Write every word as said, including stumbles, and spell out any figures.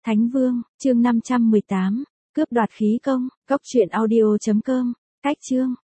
Thánh Vương, chương năm trăm mười tám, cướp đoạt khí công, cốc truyện audio chấm com, cách chương.